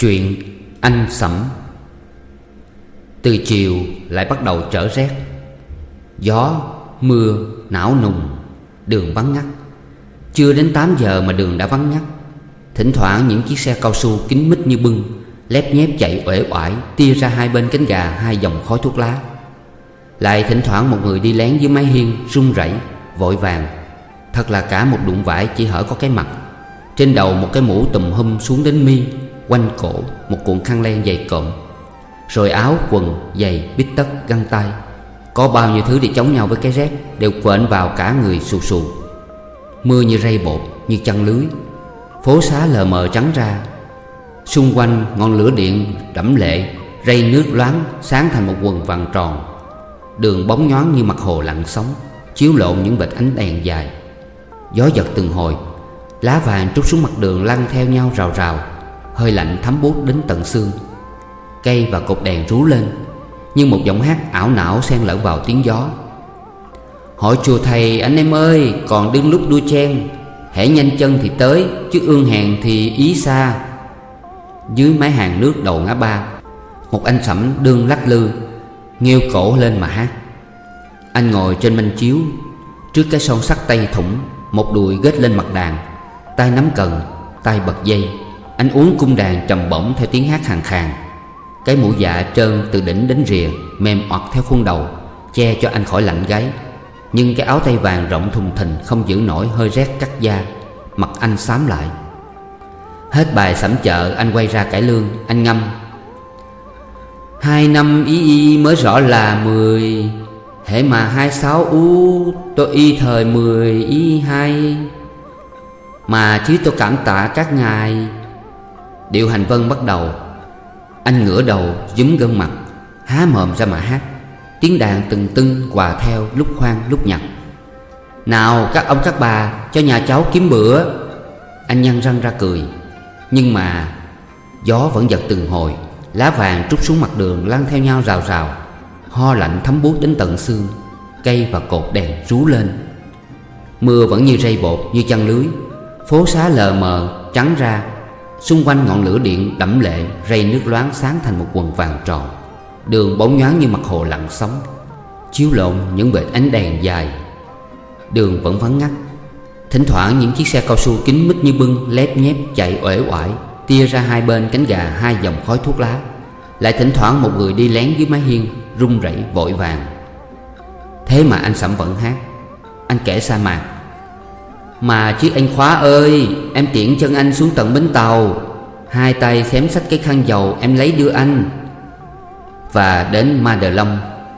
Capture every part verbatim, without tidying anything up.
Chuyện anh Sẩm. Từ chiều lại bắt đầu trở rét. Gió, mưa, não nùng. Đường vắng ngắt. Chưa đến tám giờ mà đường đã vắng ngắt. Thỉnh thoảng những chiếc xe cao su kín mít như bưng lép nhép chạy uể oải, tia ra hai bên cánh gà hai dòng khói thuốc lá. Lại thỉnh thoảng một người đi lén dưới mái hiên, run rẩy, vội vàng. Thật là cả một đụng vải chỉ hở có cái mặt. Trên đầu một cái mũ tùm hum xuống đến mi, quanh cổ một cuộn khăn len dày cộm. Rồi áo, quần, giày, bít tất, găng tay, có bao nhiêu thứ để chống nhau với cái rét đều quện vào cả người xù xù. Mưa như rây bột, như chăn lưới. Phố xá lờ mờ trắng ra. Xung quanh ngọn lửa điện đẫm lệ, rây nước loáng sáng thành một quần vàng tròn. Đường bóng nhoáng như mặt hồ lặn sóng, chiếu lộn những vệt ánh đèn dài. Gió giật từng hồi, lá vàng trút xuống mặt đường lăn theo nhau rào rào. Hơi lạnh thấm buốt đến tận xương. Cây và cột đèn rú lên, như một giọng hát ảo não xen lẫn vào tiếng gió. Hỏi chùa thầy anh em ơi, còn đương lúc đua chen, hễ nhanh chân thì tới, chứ ương hèn thì ý xa. Dưới mái hàng nước đầu ngã ba, một anh Sẩm đương lắc lư, nghêu cổ lên mà hát. Anh ngồi trên manh chiếu, trước cái son sắt tay thủng, một đùi gết lên mặt đàn, tay nắm cần, tay bật dây. Anh uốn cung đàn trầm bổng theo tiếng hát khàn khàn. Cái mũ dạ trơn từ đỉnh đến rìa, mềm oặt theo khuôn đầu, che cho anh khỏi lạnh gáy. Nhưng cái áo tay vàng rộng thùng thình không giữ nổi hơi rét cắt da. Mặt anh xám lại. Hết bài sẩm chợ, anh quay ra cải lương. Anh ngâm: hai năm y y mới rõ là mười, hễ mà hai sáu u tôi y thời mười y hai, mà chứ tôi cảm tạ các ngài. Điệu hành vân bắt đầu. Anh ngửa đầu dúm gân mặt, há mồm ra mà hát. Tiếng đàn từng tưng hòa theo, lúc khoan lúc nhặt. Nào các ông các bà, cho nhà cháu kiếm bữa. Anh nhăn răng ra cười. Nhưng mà gió vẫn giật từng hồi, lá vàng trút xuống mặt đường lăn theo nhau rào rào. Ho lạnh thấm buốt đến tận xương. Cây và cột đèn rú lên. Mưa vẫn như rây bột, như chăn lưới. Phố xá lờ mờ trắng ra. Xung quanh ngọn lửa điện đẫm lệ, rây nước loáng sáng thành một quần vàng tròn. Đường bóng nhoáng như mặt hồ lặn sóng, chiếu lộn những vệt ánh đèn dài. Đường vẫn vắng ngắt. Thỉnh thoảng những chiếc xe cao su kín mít như bưng lép nhép chạy uể oải, tia ra hai bên cánh gà hai dòng khói thuốc lá. Lại thỉnh thoảng một người đi lén dưới mái hiên, run rẩy vội vàng. Thế mà anh Sẩm vẫn hát. Anh kể sa mạc: mà chứ anh Khóa ơi, em tiễn chân anh xuống tận bến tàu, hai tay xém xách cái khăn dầu em lấy đưa anh. Và đến Ma Đờ Long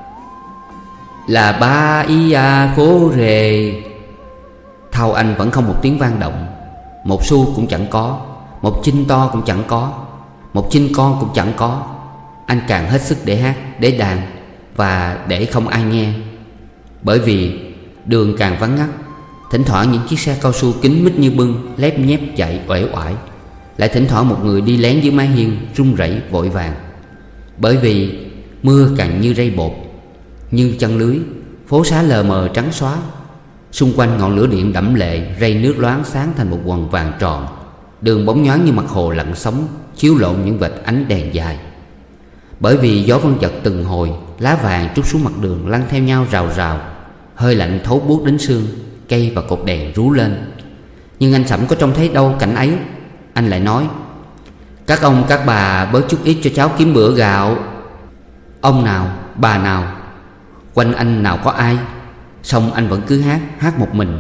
là ba ý à phố rề. Thau anh vẫn không một tiếng vang động. Một xu cũng chẳng có, một chinh to cũng chẳng có, một chinh con cũng chẳng có. Anh càng hết sức để hát, để đàn, và để không ai nghe. Bởi vì đường càng vắng ngắt. Thỉnh thoảng những chiếc xe cao su kín mít như bưng lép nhép chạy uể oải. Lại thỉnh thoảng một người đi lén dưới mái hiên, run rẩy vội vàng. Bởi vì mưa càng như rây bột, như chăn lưới. Phố xá lờ mờ trắng xóa. Xung quanh ngọn lửa điện đẫm lệ, rây nước loáng sáng thành một quần vàng tròn. Đường bóng nhoáng như mặt hồ lặn sóng, chiếu lộn những vệt ánh đèn dài. Bởi vì gió vẫn giật từng hồi, lá vàng trút xuống mặt đường lăn theo nhau rào rào. Hơi lạnh thấu buốt đến xương. Cây và cột đèn rú lên. Nhưng anh Sẩm có trông thấy đâu cảnh ấy. Anh lại nói: các ông các bà bớt chút ít cho cháu kiếm bữa gạo. Ông nào, bà nào, quanh anh nào có ai. Xong anh vẫn cứ hát, hát một mình.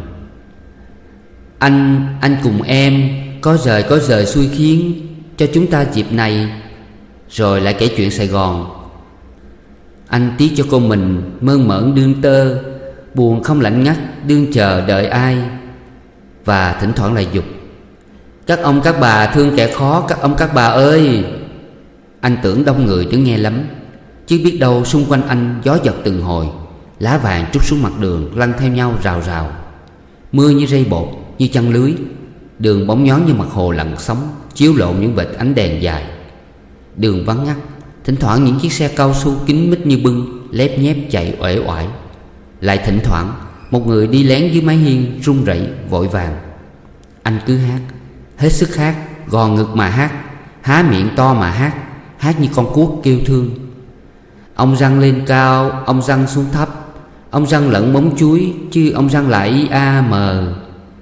Anh, anh cùng em có rời có rời xui khiến cho chúng ta dịp này. Rồi lại kể chuyện Sài Gòn. Anh tiếc cho cô mình mơn mởn đương tơ, buồn không lạnh ngắt đương chờ đợi ai. Và thỉnh thoảng lại dục: các ông các bà thương kẻ khó, các ông các bà ơi. Anh tưởng đông người đứng nghe lắm, chứ biết đâu xung quanh anh gió giật từng hồi, lá vàng trút xuống mặt đường lăn theo nhau rào rào. Mưa như rây bột, như chăn lưới. Đường bóng nhoáng như mặt hồ lặn sóng, chiếu lộn những vệt ánh đèn dài. Đường vắng ngắt. Thỉnh thoảng những chiếc xe cao su kín mít như bưng lép nhép chạy uể oải. Lại thỉnh thoảng một người đi lén dưới mái hiên, run rẩy vội vàng. Anh cứ hát, hết sức hát, gò ngực mà hát. há miệng to mà hát, hát như con cuốc kêu thương. Ông răng lên cao, ông răng xuống thấp, ông răng lẫn móng chuối, chứ ông răng lại i a mờ.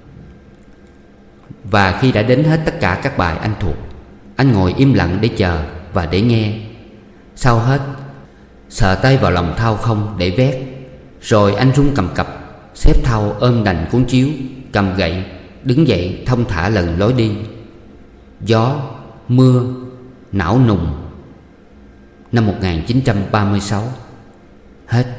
Và khi đã đến hết tất cả các bài anh thuộc, anh ngồi im lặng để chờ và để nghe. Sau hết, sờ tay vào lòng thau không để vét. Rồi anh run cầm cập, xếp thau ôm đành cuốn chiếu, cầm gậy, đứng dậy thong thả lần lối đi. Gió, mưa, não nùng. Năm một nghìn chín trăm ba mươi sáu. Hết.